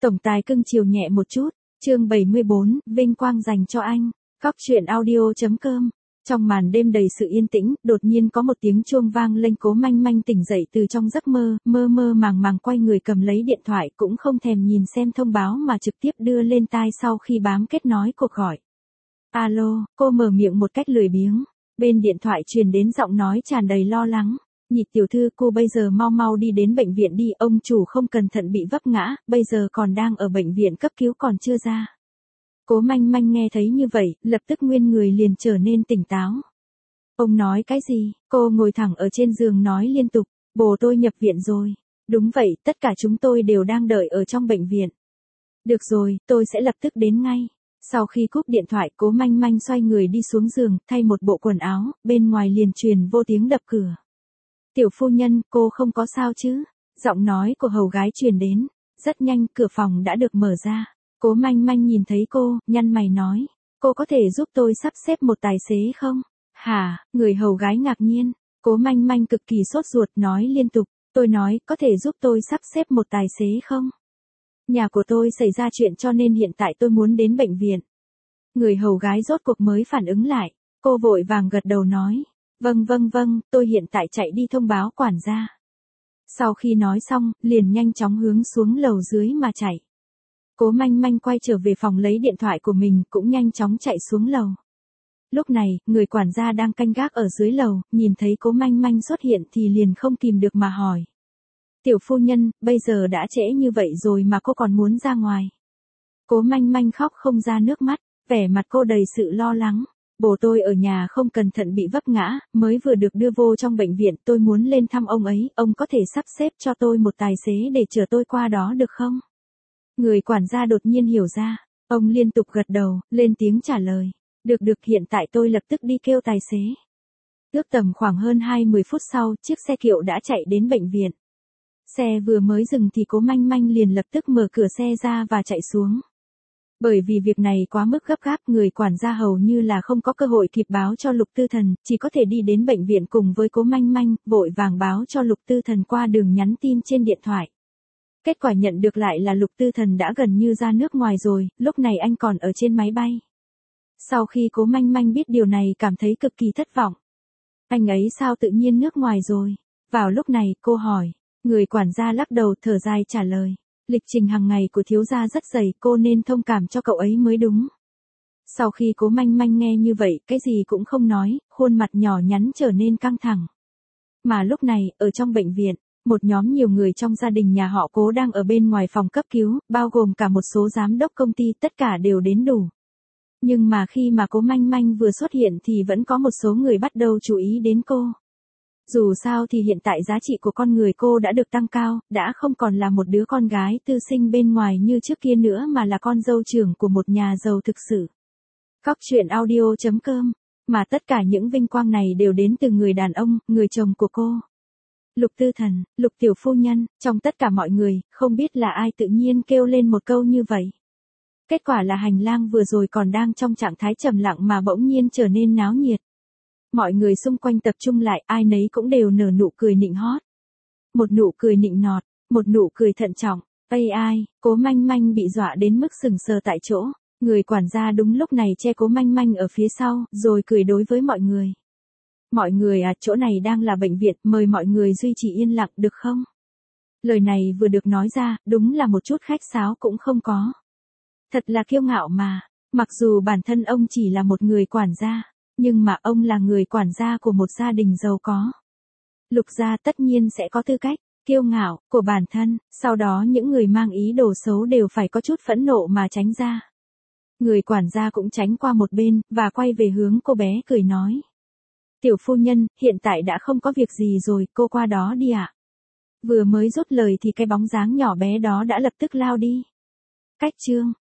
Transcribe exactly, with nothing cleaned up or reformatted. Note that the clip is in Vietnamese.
Tổng tài cưng chiều nhẹ một chút, chương bảy mươi bốn, vinh quang dành cho anh. Góc truyện audio.com. Trong màn đêm đầy sự yên tĩnh, đột nhiên có một tiếng chuông vang lên. Cố Manh Manh tỉnh dậy từ trong giấc mơ, mơ mơ màng màng quay người cầm lấy điện thoại, cũng không thèm nhìn xem thông báo mà trực tiếp đưa lên tai sau khi bám kết nối cuộc gọi. Alo, cô mở miệng một cách lười biếng. Bên điện thoại truyền đến giọng nói tràn đầy lo lắng. Nhị tiểu thư, cô bây giờ mau mau đi đến bệnh viện đi, ông chủ không cẩn thận bị vấp ngã, bây giờ còn đang ở bệnh viện cấp cứu còn chưa ra. Cố Manh Manh nghe thấy như vậy, lập tức nguyên người liền trở nên tỉnh táo. Ông nói cái gì? Cô ngồi thẳng ở trên giường nói liên tục, bố tôi nhập viện rồi. Đúng vậy, tất cả chúng tôi đều đang đợi ở trong bệnh viện. Được rồi, tôi sẽ lập tức đến ngay. Sau khi cúp điện thoại, Cố Manh Manh xoay người đi xuống giường, thay một bộ quần áo, bên ngoài liền truyền vô tiếng đập cửa. Tiểu phu nhân, cô không có sao chứ? Giọng nói của hầu gái truyền đến. Rất nhanh, cửa phòng đã được mở ra. Cố Manh Manh nhìn thấy cô, nhăn mày nói. Cô có thể giúp tôi sắp xếp một tài xế không? Hả? Người hầu gái ngạc nhiên. Cố Manh Manh cực kỳ sốt ruột nói liên tục. Tôi nói, có thể giúp tôi sắp xếp một tài xế không? Nhà của tôi xảy ra chuyện cho nên hiện tại tôi muốn đến bệnh viện. Người hầu gái rốt cuộc mới phản ứng lại. Cô vội vàng gật đầu nói. Vâng vâng vâng, tôi hiện tại chạy đi thông báo quản gia. Sau khi nói xong, liền nhanh chóng hướng xuống lầu dưới mà chạy. Cố Manh Manh quay trở về phòng lấy điện thoại của mình, cũng nhanh chóng chạy xuống lầu. Lúc này, người quản gia đang canh gác ở dưới lầu, nhìn thấy Cố Manh Manh xuất hiện thì liền không kìm được mà hỏi. Tiểu phu nhân, bây giờ đã trễ như vậy rồi mà cô còn muốn ra ngoài. Cố Manh Manh khóc không ra nước mắt, vẻ mặt cô đầy sự lo lắng. Bố tôi ở nhà không cẩn thận bị vấp ngã, mới vừa được đưa vô trong bệnh viện, tôi muốn lên thăm ông ấy, ông có thể sắp xếp cho tôi một tài xế để chở tôi qua đó được không? Người quản gia đột nhiên hiểu ra, ông liên tục gật đầu, lên tiếng trả lời. Được được, hiện tại tôi lập tức đi kêu tài xế. Ước tầm khoảng hơn hai mươi phút sau, chiếc xe kiệu đã chạy đến bệnh viện. Xe vừa mới dừng thì Cố Manh Manh liền lập tức mở cửa xe ra và chạy xuống. Bởi vì việc này quá mức gấp gáp, người quản gia hầu như là không có cơ hội kịp báo cho Lục Tư Thần, chỉ có thể đi đến bệnh viện cùng với Cố Manh Manh, vội vàng báo cho Lục Tư Thần qua đường nhắn tin trên điện thoại. Kết quả nhận được lại là Lục Tư Thần đã gần như ra nước ngoài rồi, lúc này anh còn ở trên máy bay. Sau khi Cố Manh Manh biết điều này cảm thấy cực kỳ thất vọng. Anh ấy sao tự nhiên nước ngoài rồi? Vào lúc này, cô hỏi. Người quản gia lắc đầu thở dài trả lời. Lịch trình hàng ngày của thiếu gia rất dày, cô nên thông cảm cho cậu ấy mới đúng. Sau khi Cố Manh Manh nghe như vậy, cái gì cũng không nói, khuôn mặt nhỏ nhắn trở nên căng thẳng. Mà lúc này, ở trong bệnh viện, một nhóm nhiều người trong gia đình nhà họ Cố đang ở bên ngoài phòng cấp cứu, bao gồm cả một số giám đốc công ty, tất cả đều đến đủ. Nhưng mà khi mà Cố Manh Manh vừa xuất hiện thì vẫn có một số người bắt đầu chú ý đến cô. Dù sao thì hiện tại giá trị của con người cô đã được tăng cao, đã không còn là một đứa con gái tư sinh bên ngoài như trước kia nữa mà là con dâu trưởng của một nhà giàu thực sự. Góc truyện audio.com. Mà tất cả những vinh quang này đều đến từ người đàn ông, người chồng của cô. Lục Tư Thần, Lục tiểu phu nhân, trong tất cả mọi người, không biết là ai tự nhiên kêu lên một câu như vậy. Kết quả là hành lang vừa rồi còn đang trong trạng thái trầm lặng mà bỗng nhiên trở nên náo nhiệt. Mọi người xung quanh tập trung lại, ai nấy cũng đều nở nụ cười nịnh hót. Một nụ cười nịnh nọt, một nụ cười thận trọng. Ây ai, Cố Manh Manh bị dọa đến mức sừng sờ tại chỗ. Người quản gia đúng lúc này che Cố Manh Manh ở phía sau, rồi cười đối với mọi người. Mọi người à, chỗ này đang là bệnh viện, mời mọi người duy trì yên lặng được không? Lời này vừa được nói ra, đúng là một chút khách sáo cũng không có. Thật là kiêu ngạo mà, mặc dù bản thân ông chỉ là một người quản gia. Nhưng mà ông là người quản gia của một gia đình giàu có. Lục gia tất nhiên sẽ có tư cách, kiêu ngạo, của bản thân, sau đó những người mang ý đồ xấu đều phải có chút phẫn nộ mà tránh ra. Người quản gia cũng tránh qua một bên, và quay về hướng cô bé cười nói. Tiểu phu nhân, hiện tại đã không có việc gì rồi, cô qua đó đi ạ. Vừa mới dứt lời thì cái bóng dáng nhỏ bé đó đã lập tức lao đi. Cách chương.